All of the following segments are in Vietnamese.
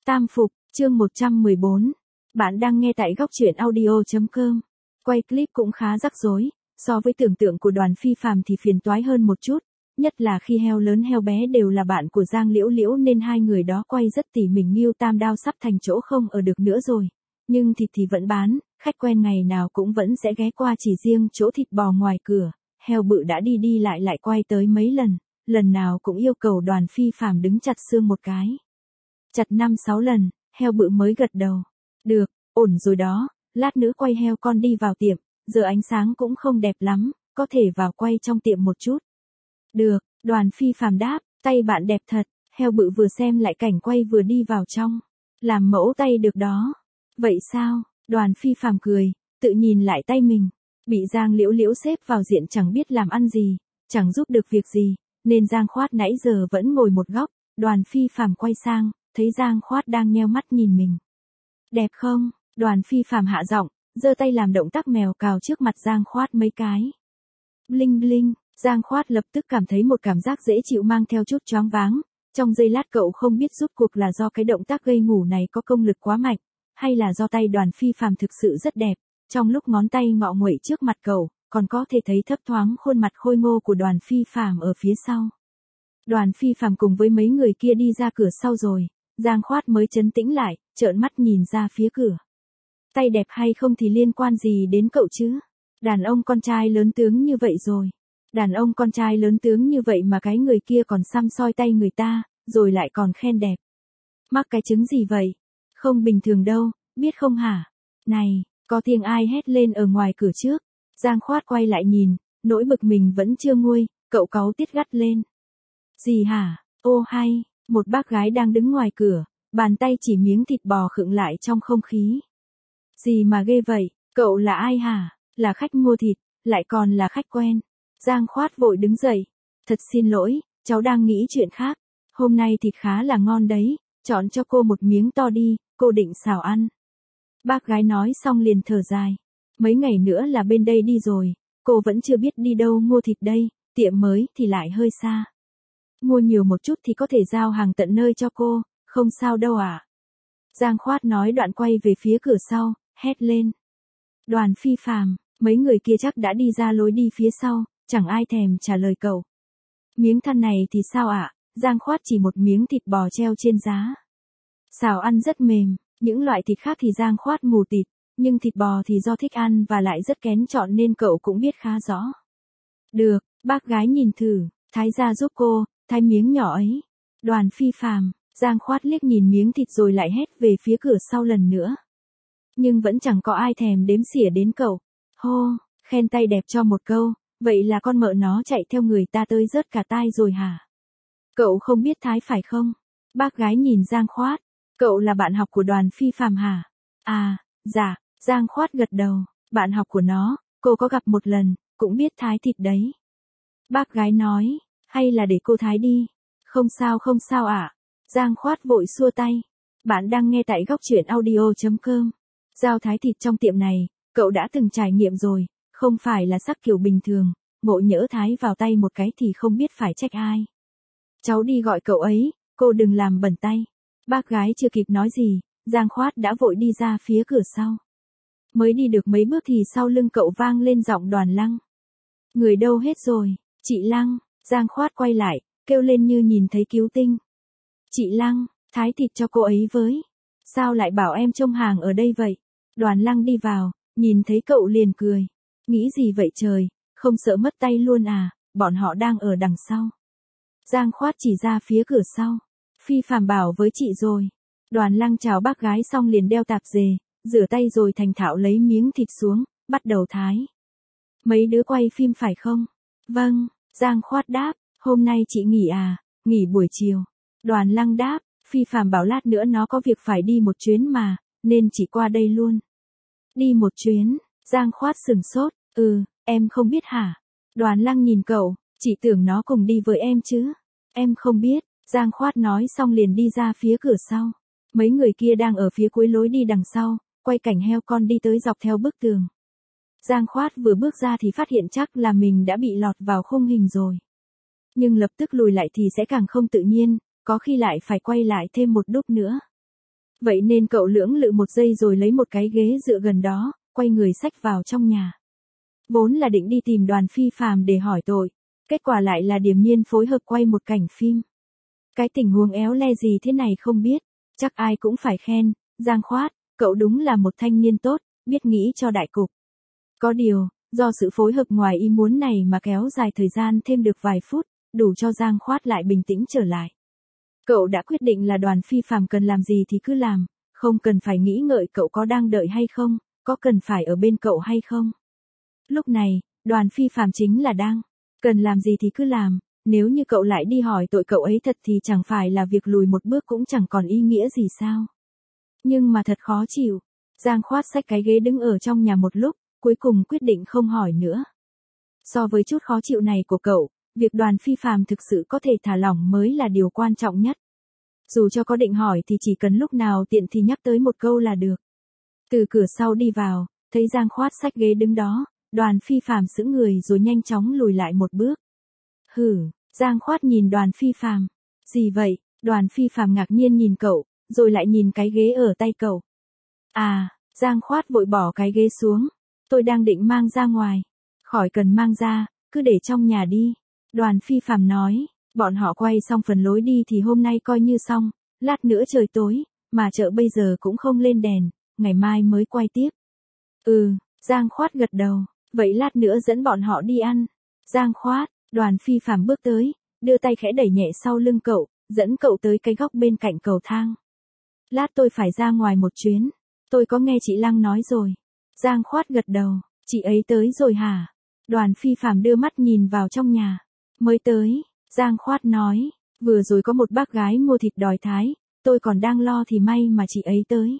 Tam Phục, chương 114. Bạn đang nghe tại góc truyện audio.com. Quay clip cũng khá rắc rối, so với tưởng tượng của Đoàn Phi Phàm thì phiền toái hơn một chút, nhất là khi heo lớn heo bé đều là bạn của Giang Liễu Liễu nên hai người đó quay rất tỉ mỉ. Ngưu Tam Đao sắp thành chỗ không ở được nữa rồi, nhưng thịt thì vẫn bán, khách quen ngày nào cũng vẫn sẽ ghé qua, chỉ riêng chỗ thịt bò ngoài cửa, heo bự đã đi đi lại quay tới mấy lần, lần nào cũng yêu cầu Đoàn Phi Phàm đứng chặt xương một cái. Chặt 5-6 lần, heo bự mới gật đầu. Được, ổn rồi đó, lát nữa quay heo con đi vào tiệm, giờ ánh sáng cũng không đẹp lắm, có thể vào quay trong tiệm một chút. Được, Đoàn Phi Phàm đáp, tay bạn đẹp thật, heo bự vừa xem lại cảnh quay vừa đi vào trong. Làm mẫu tay được đó. Vậy sao? Đoàn Phi Phàm cười, tự nhìn lại tay mình. Bị Giang Liễu Liễu xếp vào diện chẳng biết làm ăn gì, chẳng giúp được việc gì, nên Giang Khoát nãy giờ vẫn ngồi một góc. Đoàn Phi Phàm quay sang, thấy Giang Khoát đang nheo mắt nhìn mình. Đẹp không? Đoàn Phi Phàm hạ giọng, giơ tay làm động tác mèo cào trước mặt Giang Khoát mấy cái. Bling bling, Giang Khoát lập tức cảm thấy một cảm giác dễ chịu mang theo chút choáng váng. Trong giây lát cậu không biết rút cuộc là do cái động tác gây ngủ này có công lực quá mạnh, hay là do tay Đoàn Phi Phàm thực sự rất đẹp. Trong lúc ngón tay ngọ nguậy trước mặt cậu, còn có thể thấy thấp thoáng khuôn mặt khôi ngô của Đoàn Phi Phàm ở phía sau. Đoàn Phi Phàm cùng với mấy người kia đi ra cửa sau rồi, Giang Khoát mới trấn tĩnh lại, trợn mắt nhìn ra phía cửa. Tay đẹp hay không thì liên quan gì đến cậu chứ? Đàn ông con trai lớn tướng như vậy rồi. Đàn ông con trai lớn tướng như vậy mà cái người kia còn xăm soi tay người ta, rồi lại còn khen đẹp. Mắc cái chứng gì vậy? Không bình thường đâu, biết không hả? Này, có tiếng ai hét lên ở ngoài cửa trước. Giang Khoát quay lại nhìn, nỗi bực mình vẫn chưa nguôi, cậu cáu tiết gắt lên. Gì hả? Ô hay, một bác gái đang đứng ngoài cửa, bàn tay chỉ miếng thịt bò khựng lại trong không khí. Gì mà ghê vậy, cậu là ai hả? Là khách mua thịt, lại còn là khách quen. Giang Khoát vội đứng dậy. Thật xin lỗi, cháu đang nghĩ chuyện khác. Hôm nay thịt khá là ngon đấy, chọn cho cô một miếng to đi, cô định xào ăn. Bác gái nói xong liền thở dài. Mấy ngày nữa là bên đây đi rồi, cô vẫn chưa biết đi đâu mua thịt đây, tiệm mới thì lại hơi xa. Mua nhiều một chút thì có thể giao hàng tận nơi cho cô, không sao đâu ạ. Giang Khoát nói đoạn quay về phía cửa sau, hét lên. Đoàn Phi Phàm, mấy người kia chắc đã đi ra lối đi phía sau, chẳng ai thèm trả lời cậu. Miếng than này thì sao ạ? Giang Khoát chỉ một miếng thịt bò treo trên giá. Xào ăn rất mềm, những loại thịt khác thì Giang Khoát mù tịt, nhưng thịt bò thì do thích ăn và lại rất kén chọn nên cậu cũng biết khá rõ. Được, bác gái nhìn thử, thái ra giúp cô, thái miếng nhỏ ấy. Đoàn Phi Phàm, Giang Khoát liếc nhìn miếng thịt rồi lại hét về phía cửa sau lần nữa. Nhưng vẫn chẳng có ai thèm đếm xỉa đến cậu. Hô, khen tay đẹp cho một câu, vậy là con mợ nó chạy theo người ta tới rớt cả tai rồi hả? Cậu không biết thái phải không? Bác gái nhìn Giang Khoát, cậu là bạn học của Đoàn Phi Phàm hả? À, dạ, Giang Khoát gật đầu, bạn học của nó, cô có gặp một lần, cũng biết thái thịt đấy. Bác gái nói, hay là để cô thái đi? Không sao ạ. Giang Khoát vội xua tay. Bạn đang nghe tại góc truyện audio.com. Giao thái thịt trong tiệm này, cậu đã từng trải nghiệm rồi, không phải là sắc kiểu bình thường, ngộ nhỡ thái vào tay một cái thì không biết phải trách ai. Cháu đi gọi cậu ấy, cô đừng làm bẩn tay. Bác gái chưa kịp nói gì, Giang Khoát đã vội đi ra phía cửa sau. Mới đi được mấy bước thì sau lưng cậu vang lên giọng Đoàn Lăng. Người đâu hết rồi, chị Lăng. Giang Khoát quay lại, kêu lên như nhìn thấy cứu tinh. Chị Lăng, thái thịt cho cô ấy với. Sao lại bảo em trông hàng ở đây vậy? Đoàn Lăng đi vào, nhìn thấy cậu liền cười. Nghĩ gì vậy trời, không sợ mất tay luôn à, bọn họ đang ở đằng sau. Giang Khoát chỉ ra phía cửa sau. Phi Phàm bảo với chị rồi. Đoàn Lăng chào bác gái xong liền đeo tạp dề, rửa tay rồi thành thạo lấy miếng thịt xuống, bắt đầu thái. Mấy đứa quay phim phải không? Vâng, Giang Khoát đáp, hôm nay chị nghỉ à, nghỉ buổi chiều. Đoàn Lăng đáp, Phi Phàm bảo lát nữa nó có việc phải đi một chuyến mà, nên chị qua đây luôn. Đi một chuyến, Giang Khoát sửng sốt, em không biết hả? Đoàn Lăng nhìn cậu, chị tưởng nó cùng đi với em chứ. Em không biết, Giang Khoát nói xong liền đi ra phía cửa sau. Mấy người kia đang ở phía cuối lối đi đằng sau, quay cảnh heo con đi tới dọc theo bức tường. Giang Khoát vừa bước ra thì phát hiện chắc là mình đã bị lọt vào khung hình rồi. Nhưng lập tức lùi lại thì sẽ càng không tự nhiên, có khi lại phải quay lại thêm một đúc nữa. Vậy nên cậu lưỡng lự một giây rồi lấy một cái ghế dựa gần đó, quay người xách vào trong nhà. Vốn là định đi tìm Đoàn Phi Phàm để hỏi tội, kết quả lại là điềm nhiên phối hợp quay một cảnh phim. Cái tình huống éo le gì thế này không biết, chắc ai cũng phải khen, Giang Khoát, cậu đúng là một thanh niên tốt, biết nghĩ cho đại cục. Có điều, do sự phối hợp ngoài ý muốn này mà kéo dài thời gian thêm được vài phút, đủ cho Giang Khoát lại bình tĩnh trở lại. Cậu đã quyết định là Đoàn Phi Phàm cần làm gì thì cứ làm, không cần phải nghĩ ngợi cậu có đang đợi hay không, có cần phải ở bên cậu hay không. Lúc này, Đoàn Phi Phàm chính là đang cần làm gì thì cứ làm, nếu như cậu lại đi hỏi tội cậu ấy thật thì chẳng phải là việc lùi một bước cũng chẳng còn ý nghĩa gì sao. Nhưng mà thật khó chịu, Giang Khoát xách cái ghế đứng ở trong nhà một lúc, cuối cùng quyết định không hỏi nữa. So với chút khó chịu này của cậu, việc Đoàn Phi Phàm thực sự có thể thả lỏng mới là điều quan trọng nhất. Dù cho có định hỏi thì chỉ cần lúc nào tiện thì nhắc tới một câu là được. Từ cửa sau đi vào, thấy Giang Khoát xách ghế đứng đó, Đoàn Phi Phàm sững người rồi nhanh chóng lùi lại một bước. Hử, Giang Khoát nhìn Đoàn Phi Phàm. Gì vậy? Đoàn Phi Phàm ngạc nhiên nhìn cậu, rồi lại nhìn cái ghế ở tay cậu. À, Giang Khoát vội bỏ cái ghế xuống. Tôi đang định mang ra ngoài. Khỏi cần mang ra, cứ để trong nhà đi. Đoàn Phi Phàm nói, bọn họ quay xong phần lối đi thì hôm nay coi như xong, lát nữa trời tối, mà chợ bây giờ cũng không lên đèn, ngày mai mới quay tiếp. Ừ, Giang Khoát gật đầu, vậy lát nữa dẫn bọn họ đi ăn. Giang Khoát, Đoàn Phi Phàm bước tới, đưa tay khẽ đẩy nhẹ sau lưng cậu, dẫn cậu tới cái góc bên cạnh cầu thang. Lát tôi phải ra ngoài một chuyến, tôi có nghe chị Lăng nói rồi. Giang Khoát gật đầu, chị ấy tới rồi hả? Đoàn Phi Phàm đưa mắt nhìn vào trong nhà. Mới tới, Giang Khoát nói, vừa rồi có một bác gái mua thịt đòi thái, tôi còn đang lo thì may mà chị ấy tới.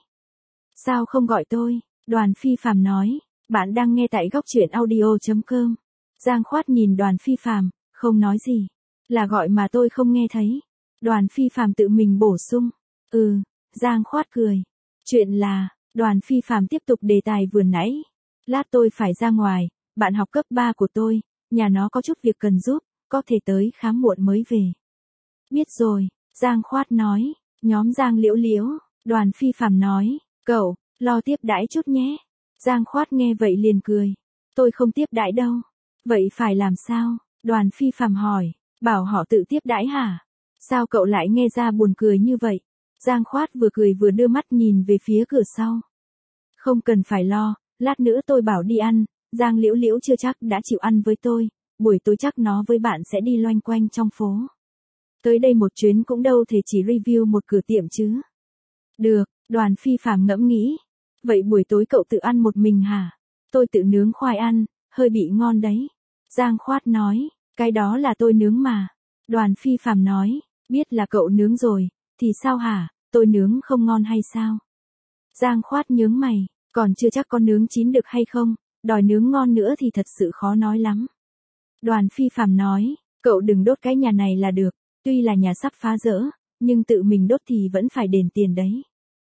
Sao không gọi tôi? Đoàn Phi Phàm nói, bạn đang nghe tại góc truyện audio.com. Giang Khoát nhìn Đoàn Phi Phàm, không nói gì. Là gọi mà tôi không nghe thấy. Đoàn Phi Phàm tự mình bổ sung. Ừ, Giang Khoát cười. Chuyện là, Đoàn Phi Phàm tiếp tục đề tài vừa nãy. Lát tôi phải ra ngoài, bạn học cấp 3 của tôi, nhà nó có chút việc cần giúp, có thể tới khám muộn mới về. Biết rồi, Giang Khoát nói. Nhóm Giang Liễu Liễu, Đoàn Phi Phàm nói, cậu, lo tiếp đãi chút nhé. Giang Khoát nghe vậy liền cười. Tôi không tiếp đãi đâu. Vậy phải làm sao? Đoàn Phi Phàm hỏi, bảo họ tự tiếp đãi hả? Sao cậu lại nghe ra buồn cười như vậy? Giang Khoát vừa cười vừa đưa mắt nhìn về phía cửa sau. Không cần phải lo, lát nữa tôi bảo đi ăn, Giang Liễu Liễu chưa chắc đã chịu ăn với tôi, buổi tối chắc nó với bạn sẽ đi loanh quanh trong phố. Tới đây một chuyến cũng đâu thể chỉ review một cửa tiệm chứ. Được, Đoàn Phi Phàm ngẫm nghĩ. Vậy buổi tối cậu tự ăn một mình hả? Tôi tự nướng khoai ăn, hơi bị ngon đấy. Giang Khoát nói, cái đó là tôi nướng mà. Đoàn Phi Phàm nói, biết là cậu nướng rồi, thì sao hả, tôi nướng không ngon hay sao? Giang Khoát nhướng mày, còn chưa chắc con nướng chín được hay không, đòi nướng ngon nữa thì thật sự khó nói lắm. Đoàn Phi Phàm nói, cậu đừng đốt cái nhà này là được, tuy là nhà sắp phá rỡ, nhưng tự mình đốt thì vẫn phải đền tiền đấy.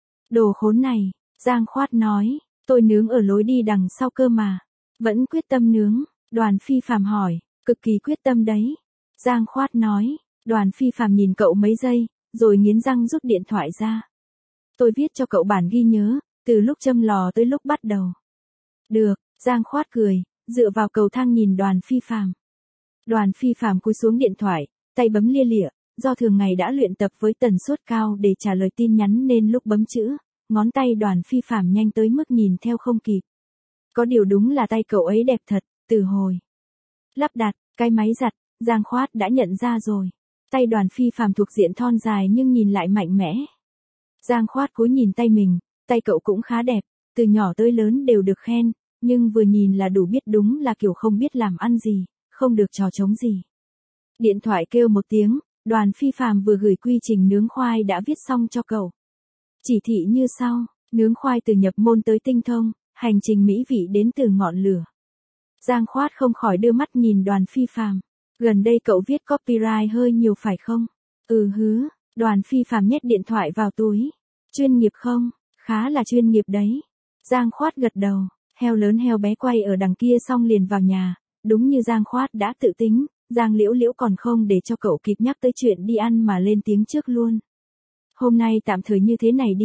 Đồ khốn này, Giang Khoát nói, tôi nướng ở lối đi đằng sau cơ mà. Vẫn quyết tâm nướng, Đoàn Phi Phàm hỏi, cực kỳ quyết tâm đấy. Giang Khoát nói, Đoàn Phi Phàm nhìn cậu mấy giây, rồi nghiến răng rút điện thoại ra. Tôi viết cho cậu bản ghi nhớ, từ lúc châm lò tới lúc bắt đầu. Được, Giang Khoát cười, dựa vào cầu thang nhìn Đoàn Phi Phàm. Đoàn Phi Phàm cúi xuống điện thoại, tay bấm lia lịa, do thường ngày đã luyện tập với tần suất cao để trả lời tin nhắn nên lúc bấm chữ, ngón tay Đoàn Phi Phàm nhanh tới mức nhìn theo không kịp. Có điều đúng là tay cậu ấy đẹp thật, từ hồi lắp đặt cái máy giặt, Giang Khoát đã nhận ra rồi. Tay Đoàn Phi Phàm thuộc diện thon dài nhưng nhìn lại mạnh mẽ. Giang Khoát cúi nhìn tay mình, tay cậu cũng khá đẹp, từ nhỏ tới lớn đều được khen, nhưng vừa nhìn là đủ biết đúng là kiểu không biết làm ăn gì, không được trò trống gì. Điện thoại kêu một tiếng, Đoàn Phi Phàm vừa gửi quy trình nướng khoai đã viết xong cho cậu. Chỉ thị như sau, nướng khoai từ nhập môn tới tinh thông, hành trình mỹ vị đến từ ngọn lửa. Giang Khoát không khỏi đưa mắt nhìn Đoàn Phi Phàm. Gần đây cậu viết copyright hơi nhiều phải không? Ừ hứ, Đoàn Phi Phàm nhét điện thoại vào túi. Chuyên nghiệp không? Khá là chuyên nghiệp đấy. Giang Khoát gật đầu, heo lớn heo bé quay ở đằng kia xong liền vào nhà. Đúng như Giang Khoát đã tự tính, Giang Liễu Liễu còn không để cho cậu kịp nhắc tới chuyện đi ăn mà lên tiếng trước luôn. Hôm nay tạm thời như thế này đi,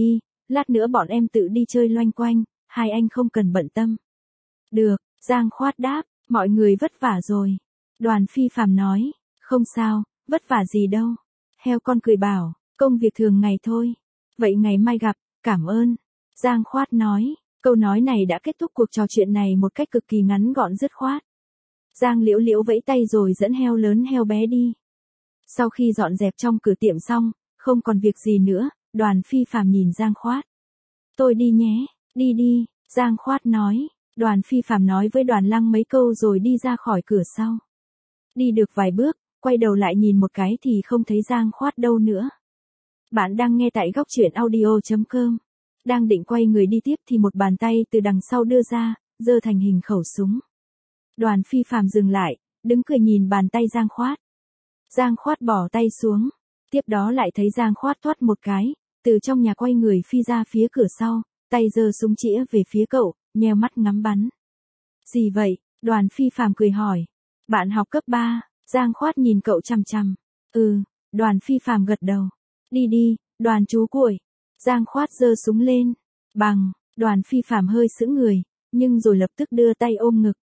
lát nữa bọn em tự đi chơi loanh quanh, hai anh không cần bận tâm. Được, Giang Khoát đáp, mọi người vất vả rồi. Đoàn Phi Phạm nói, không sao, vất vả gì đâu. Heo con cười bảo, công việc thường ngày thôi. Vậy ngày mai gặp, cảm ơn. Giang Khoát nói, câu nói này đã kết thúc cuộc trò chuyện này một cách cực kỳ ngắn gọn dứt khoát. Giang Liễu Liễu vẫy tay rồi dẫn heo lớn heo bé đi. Sau khi dọn dẹp trong cửa tiệm xong, không còn việc gì nữa, Đoàn Phi Phạm nhìn Giang Khoát. Tôi đi nhé, đi đi, Giang Khoát nói. Đoàn Phi Phạm nói với Đoàn Lăng mấy câu rồi đi ra khỏi cửa sau. Đi được vài bước, quay đầu lại nhìn một cái thì không thấy Giang Khoát đâu nữa. Bạn đang nghe tại góc truyện audio.com. Đang định quay người đi tiếp thì một bàn tay từ đằng sau đưa ra, giơ thành hình khẩu súng. Đoàn Phi Phạm dừng lại, đứng cười nhìn bàn tay Giang Khoát. Giang Khoát bỏ tay xuống. Tiếp đó lại thấy Giang Khoát thoát một cái, từ trong nhà quay người phi ra phía cửa sau, tay giơ súng chĩa về phía cậu, nheo mắt ngắm bắn. Gì vậy? Đoàn Phi Phạm cười hỏi. Bạn học cấp 3, Giang Khoát nhìn cậu chằm chằm. Đoàn Phi Phạm gật đầu. Đi đi, Đoàn chú cuội. Giang Khoát giơ súng lên. Bằng, Đoàn Phi Phạm hơi sững người, nhưng rồi lập tức đưa tay ôm ngực.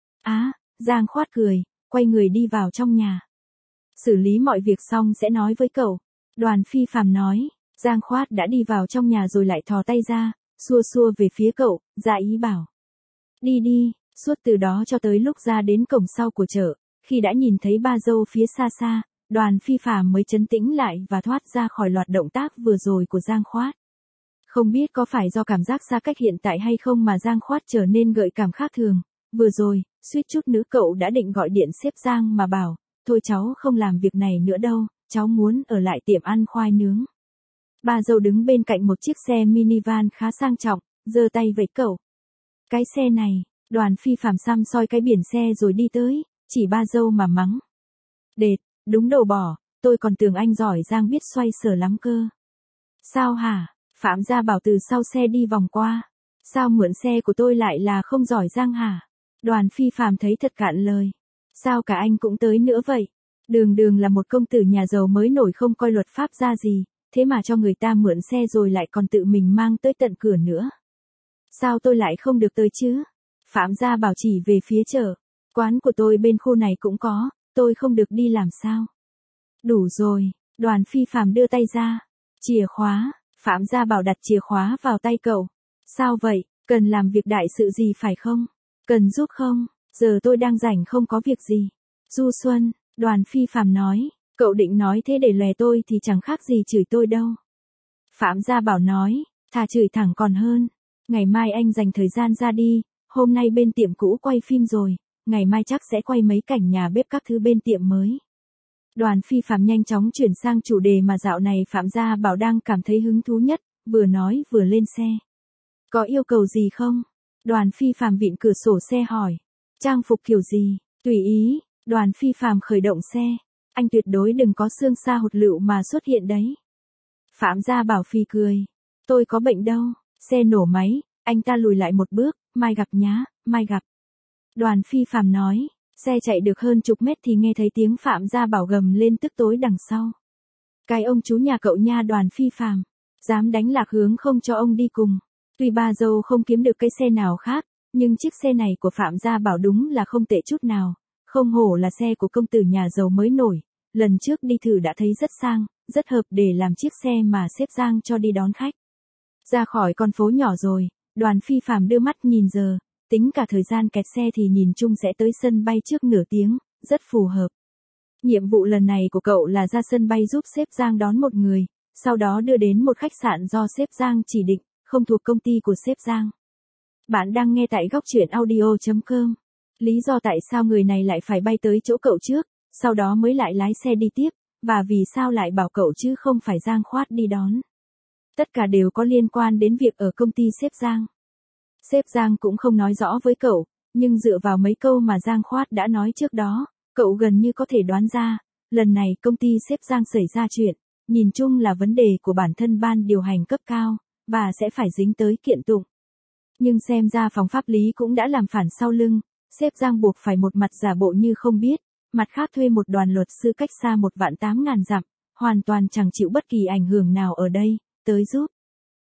Giang Khoát cười, quay người đi vào trong nhà. Xử lý mọi việc xong sẽ nói với cậu. Đoàn Phi Phạm nói. Giang Khoát đã đi vào trong nhà rồi lại thò tay ra, xua xua về phía cậu, ra ý bảo. Đi đi, suốt từ đó cho tới lúc ra đến cổng sau của chợ, khi đã nhìn thấy ba dâu phía xa xa, Đoàn Phi Phạm mới trấn tĩnh lại và thoát ra khỏi loạt động tác vừa rồi của Giang Khoát. Không biết có phải do cảm giác xa cách hiện tại hay không mà Giang Khoát trở nên gợi cảm khác thường. Vừa rồi, suýt chút nữa cậu đã định gọi điện sếp Giang mà bảo, thôi cháu không làm việc này nữa đâu, cháu muốn ở lại tiệm ăn khoai nướng. Ba dâu đứng bên cạnh một chiếc xe minivan khá sang trọng, giơ tay vẫy cậu. Cái xe này, Đoàn Phi Phạm xăm soi cái biển xe rồi đi tới, chỉ ba dâu mà mắng. Đệt, đúng đầu bò, tôi còn tưởng anh giỏi Giang biết xoay sở lắm cơ. Sao hả? Phạm Gia Bảo từ sau xe đi vòng qua. Sao mượn xe của tôi lại là không giỏi Giang hả? Đoàn Phi Phạm thấy thật cạn lời. Sao cả anh cũng tới nữa vậy? Đường đường là một công tử nhà giàu mới nổi không coi luật pháp ra gì, thế mà cho người ta mượn xe rồi lại còn tự mình mang tới tận cửa nữa. Sao tôi lại không được tới chứ? Phạm Gia Bảo chỉ về phía chợ. Quán của tôi bên khu này cũng có, tôi không được đi làm sao? Đủ rồi, Đoàn Phi Phạm đưa tay ra. Chìa khóa, Phạm Gia Bảo đặt chìa khóa vào tay cậu. Sao vậy, cần làm việc đại sự gì phải không? Cần giúp không? Giờ tôi đang rảnh không có việc gì. Du Xuân, Đoàn Phi Phạm nói, cậu định nói thế để lòe tôi thì chẳng khác gì chửi tôi đâu. Phạm Gia Bảo nói, thà chửi thẳng còn hơn. Ngày mai anh dành thời gian ra đi, hôm nay bên tiệm cũ quay phim rồi, ngày mai chắc sẽ quay mấy cảnh nhà bếp các thứ bên tiệm mới. Đoàn Phi Phạm nhanh chóng chuyển sang chủ đề mà dạo này Phạm Gia Bảo đang cảm thấy hứng thú nhất, vừa nói vừa lên xe. Có yêu cầu gì không? Đoàn Phi Phạm vịn cửa sổ xe hỏi. Trang phục kiểu gì? Tùy ý. Đoàn Phi Phạm khởi động xe. Anh tuyệt đối đừng có xương xa hụt lựu mà xuất hiện đấy. Phạm Gia Bảo phì cười. Tôi có bệnh đâu. Xe nổ máy, anh ta lùi lại một bước, mai gặp nhá, mai gặp. Đoàn Phi Phạm nói. Xe chạy được hơn chục mét thì nghe thấy tiếng Phạm Gia Bảo gầm lên tức tối đằng sau. Cái ông chú nhà cậu nha Đoàn Phi Phạm. Dám đánh lạc hướng không cho ông đi cùng. Tuy ba dâu không kiếm được cái xe nào khác, nhưng chiếc xe này của Phạm Gia Bảo đúng là không tệ chút nào. Không hổ là xe của công tử nhà giàu mới nổi. Lần trước đi thử đã thấy rất sang, rất hợp để làm chiếc xe mà sếp Giang cho đi đón khách. Ra khỏi con phố nhỏ rồi, Đoàn Phi Phạm đưa mắt nhìn giờ, tính cả thời gian kẹt xe thì nhìn chung sẽ tới sân bay trước nửa tiếng, rất phù hợp. Nhiệm vụ lần này của cậu là ra sân bay giúp sếp Giang đón một người, sau đó đưa đến một khách sạn do sếp Giang chỉ định, không thuộc công ty của sếp Giang. Bạn đang nghe tại góc truyện audio.com. Lý do tại sao người này lại phải bay tới chỗ cậu trước, sau đó mới lại lái xe đi tiếp, và vì sao lại bảo cậu chứ không phải Giang Khoát đi đón. Tất cả đều có liên quan đến việc ở công ty sếp Giang. Sếp Giang cũng không nói rõ với cậu, nhưng dựa vào mấy câu mà Giang Khoát đã nói trước đó, cậu gần như có thể đoán ra, lần này công ty sếp Giang xảy ra chuyện, nhìn chung là vấn đề của bản thân ban điều hành cấp cao, và sẽ phải dính tới kiện tụng. Nhưng xem ra phòng pháp lý cũng đã làm phản sau lưng, sếp Giang buộc phải một mặt giả bộ như không biết, mặt khác thuê một đoàn luật sư cách xa 1.800.000 dặm, hoàn toàn chẳng chịu bất kỳ ảnh hưởng nào ở đây, tới giúp.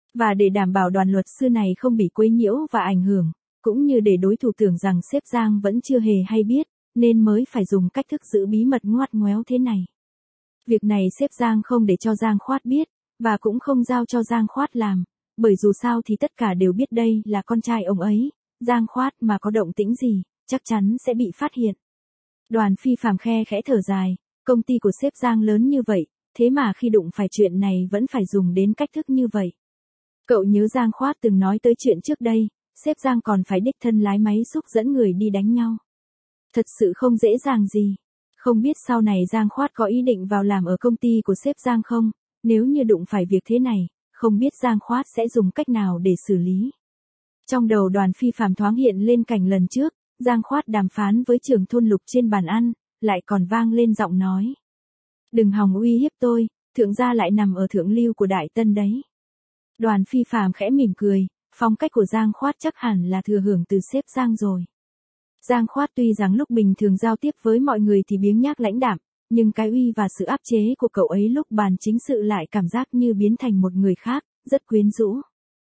Và để đảm bảo đoàn luật sư này không bị quấy nhiễu và ảnh hưởng, cũng như để đối thủ tưởng rằng sếp Giang vẫn chưa hề hay biết, nên mới phải dùng cách thức giữ bí mật ngoắt ngoéo thế này. Việc này sếp Giang không để cho Giang Khoát biết, và cũng không giao cho Giang Khoát làm, bởi dù sao thì tất cả đều biết đây là con trai ông ấy, Giang Khoát mà có động tĩnh gì, chắc chắn sẽ bị phát hiện. Đoàn Phi Phàm khe khẽ thở dài, công ty của sếp Giang lớn như vậy, thế mà khi đụng phải chuyện này vẫn phải dùng đến cách thức như vậy. Cậu nhớ Giang Khoát từng nói tới chuyện trước đây, sếp Giang còn phải đích thân lái máy xúc dẫn người đi đánh nhau. Thật sự không dễ dàng gì. Không biết sau này Giang Khoát có ý định vào làm ở công ty của sếp Giang không, nếu như đụng phải việc thế này, không biết Giang Khoát sẽ dùng cách nào để xử lý. Trong đầu Đoàn Phi Phàm thoáng hiện lên cảnh lần trước, Giang Khoát đàm phán với trưởng thôn Lục trên bàn ăn, lại còn vang lên giọng nói. Đừng hòng uy hiếp tôi, thượng gia lại nằm ở thượng lưu của Đại Tân đấy. Đoàn Phi Phàm khẽ mỉm cười, phong cách của Giang Khoát chắc hẳn là thừa hưởng từ sếp Giang rồi. Giang Khoát tuy rằng lúc bình thường giao tiếp với mọi người thì biếng nhác lãnh đạm, nhưng cái uy và sự áp chế của cậu ấy lúc bàn chính sự lại cảm giác như biến thành một người khác, rất quyến rũ.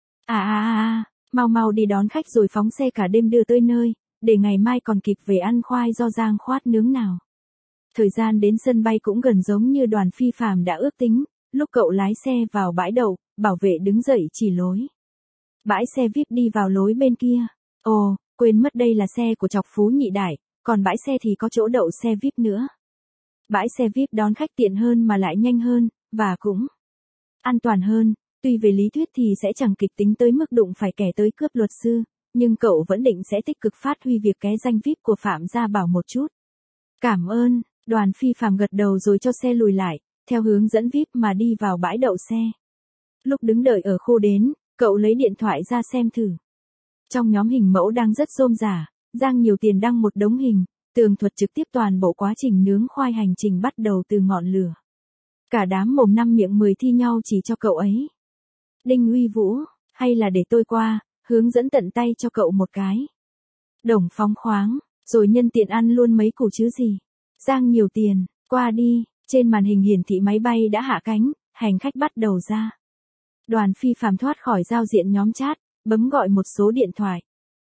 Mau mau đi đón khách rồi phóng xe cả đêm đưa tới nơi, để ngày mai còn kịp về ăn khoai do Giang Khoát nướng nào. Thời gian đến sân bay cũng gần giống như Đoàn Phi Phàm đã ước tính, lúc cậu lái xe vào bãi đậu, bảo vệ đứng dậy chỉ lối. Bãi xe VIP đi vào lối bên kia. Ồ, quên mất đây là xe của Trọc Phú Nhị Đại, còn bãi xe thì có chỗ đậu xe VIP nữa. Bãi xe VIP đón khách tiện hơn mà lại nhanh hơn, và cũng an toàn hơn. Tuy về lý thuyết thì sẽ chẳng kịch tính tới mức đụng phải kẻ tới cướp luật sư, nhưng cậu vẫn định sẽ tích cực phát huy việc ké danh VIP của Phạm Gia Bảo một chút. Cảm ơn, Đoàn Phi Phàm gật đầu rồi cho xe lùi lại, theo hướng dẫn VIP mà đi vào bãi đậu xe. Lúc đứng đợi ở khu đến, cậu lấy điện thoại ra xem thử. Trong nhóm hình mẫu đang rất rôm rả, Giang Nhiều Tiền đăng một đống hình, tường thuật trực tiếp toàn bộ quá trình nướng khoai hành trình bắt đầu từ ngọn lửa. Cả đám mồm năm miệng 10 thi nhau chỉ cho cậu ấy. Đinh Uy Vũ, hay là để tôi qua, hướng dẫn tận tay cho cậu một cái. Đồng phóng khoáng, rồi nhân tiện ăn luôn mấy củ chứ gì. Giang Nhiều Tiền, qua đi, trên màn hình hiển thị máy bay đã hạ cánh, hành khách bắt đầu ra. Đoàn Phi Phàm thoát khỏi giao diện nhóm chat, bấm gọi một số điện thoại.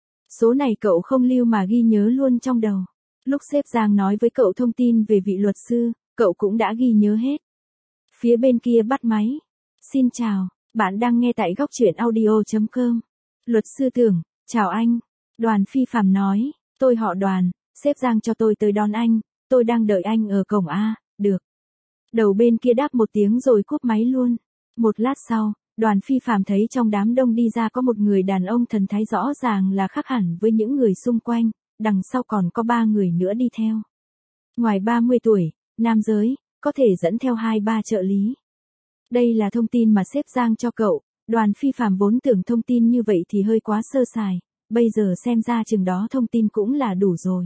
Số này cậu không lưu mà ghi nhớ luôn trong đầu. Lúc sếp Giang nói với cậu thông tin về vị luật sư, cậu cũng đã ghi nhớ hết. Phía bên kia bắt máy. Xin chào, bạn đang nghe tại góc truyện audio.com. Luật sư Tưởng, chào anh. Đoàn Phi Phàm nói, tôi họ Đoàn, sếp Giang cho tôi tới đón anh, tôi đang đợi anh ở cổng A, được. Đầu bên kia đáp một tiếng rồi cúp máy luôn. Một lát sau, Đoàn Phi Phàm thấy trong đám đông đi ra có một người đàn ông thần thái rõ ràng là khác hẳn với những người xung quanh, đằng sau còn có 3 người nữa đi theo. Ngoài 30 tuổi, nam giới, có thể dẫn theo 2-3 trợ lý. Đây là thông tin mà sếp Giang cho cậu, Đoàn Phi Phàm vốn tưởng thông tin như vậy thì hơi quá sơ sài, bây giờ xem ra chừng đó thông tin cũng là đủ rồi.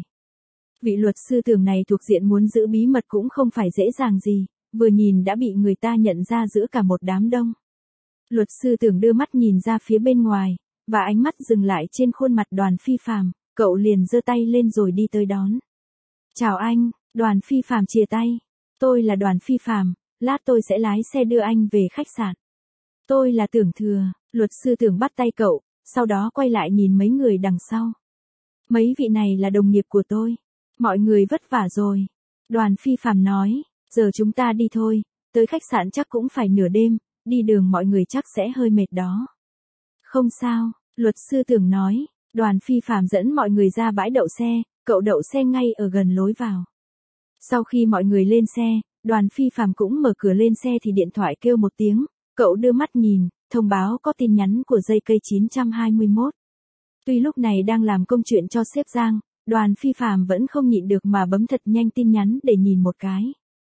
Vị luật sư Tưởng này thuộc diện muốn giữ bí mật cũng không phải dễ dàng gì, vừa nhìn đã bị người ta nhận ra giữa cả một đám đông. Luật sư Tưởng đưa mắt nhìn ra phía bên ngoài, và ánh mắt dừng lại trên khuôn mặt Đoàn Phi Phàm, cậu liền giơ tay lên rồi đi tới đón. Chào anh, Đoàn Phi Phàm chia tay. Tôi là Đoàn Phi Phàm, lát tôi sẽ lái xe đưa anh về khách sạn. Tôi là Tưởng Thừa, luật sư Tưởng bắt tay cậu, sau đó quay lại nhìn mấy người đằng sau. Mấy vị này là đồng nghiệp của tôi. Mọi người vất vả rồi. Đoàn Phi Phàm nói, giờ chúng ta đi thôi, tới khách sạn chắc cũng phải nửa đêm, đi đường mọi người chắc sẽ hơi mệt đó. Không sao, luật sư Tưởng nói, Đoàn Phi Phàm dẫn mọi người ra bãi đậu xe, cậu đậu xe ngay ở gần lối vào. Sau khi mọi người lên xe, Đoàn Phi Phàm cũng mở cửa lên xe thì điện thoại kêu một tiếng, cậu đưa mắt nhìn, thông báo có tin nhắn của JK 921. Tuy lúc này đang làm công chuyện cho sếp Giang, Đoàn Phi Phàm vẫn không nhịn được mà bấm thật nhanh tin nhắn để nhìn một cái.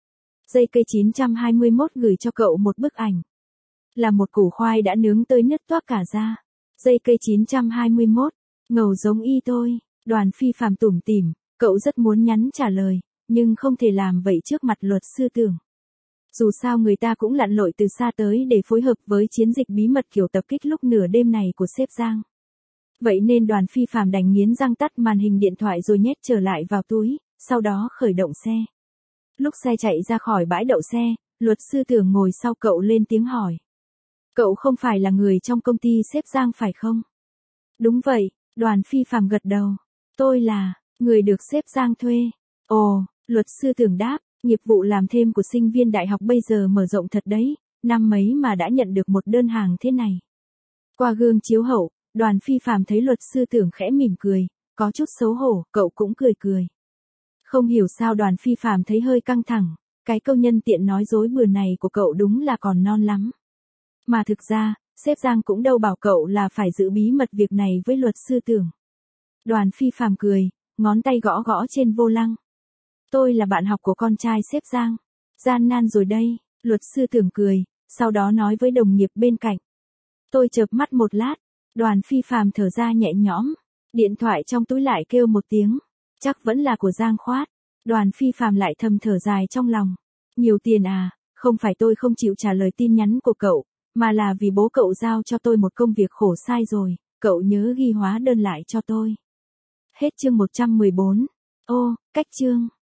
JK 921 gửi cho cậu một bức ảnh. Là một củ khoai đã nướng tới nứt toác cả da. JK 921, ngầu giống y tôi. Đoàn Phi Phàm tủm tỉm, cậu rất muốn nhắn trả lời, nhưng không thể làm vậy trước mặt luật sư Tưởng. Dù sao người ta cũng lặn lội từ xa tới để phối hợp với chiến dịch bí mật kiểu tập kích lúc nửa đêm này của sếp Giang. Vậy nên Đoàn Phi Phàm đành nghiến răng tắt màn hình điện thoại rồi nhét trở lại vào túi, sau đó khởi động xe. Lúc xe chạy ra khỏi bãi đậu xe, luật sư Tưởng ngồi sau cậu lên tiếng hỏi. Cậu không phải là người trong công ty sếp Giang phải không? Đúng vậy, Đoàn Phi Phàm gật đầu. Tôi là người được sếp Giang thuê. Ồ, luật sư Tưởng đáp, nghiệp vụ làm thêm của sinh viên đại học bây giờ mở rộng thật đấy, năm mấy mà đã nhận được một đơn hàng thế này. Qua gương chiếu hậu, Đoàn Phi Phàm thấy luật sư Tưởng khẽ mỉm cười, có chút xấu hổ, cậu cũng cười cười. Không hiểu sao Đoàn Phi Phàm thấy hơi căng thẳng, cái câu nhân tiện nói dối bừa này của cậu đúng là còn non lắm. Mà thực ra, sếp Giang cũng đâu bảo cậu là phải giữ bí mật việc này với luật sư Tưởng. Đoàn Phi Phàm cười, ngón tay gõ gõ trên vô lăng. Tôi là bạn học của con trai sếp Giang. Gian nan rồi đây, luật sư Tưởng cười, sau đó nói với đồng nghiệp bên cạnh. Tôi chợp mắt một lát, Đoàn Phi Phàm thở ra nhẹ nhõm. Điện thoại trong túi lại kêu một tiếng, chắc vẫn là của Giang Khoát. Đoàn Phi Phàm lại thầm thở dài trong lòng. Nhiều tiền à, không phải tôi không chịu trả lời tin nhắn của cậu, mà là vì bố cậu giao cho tôi một công việc khổ sai rồi, cậu nhớ ghi hóa đơn lại cho tôi. Hết chương 114. Ô, cách chương.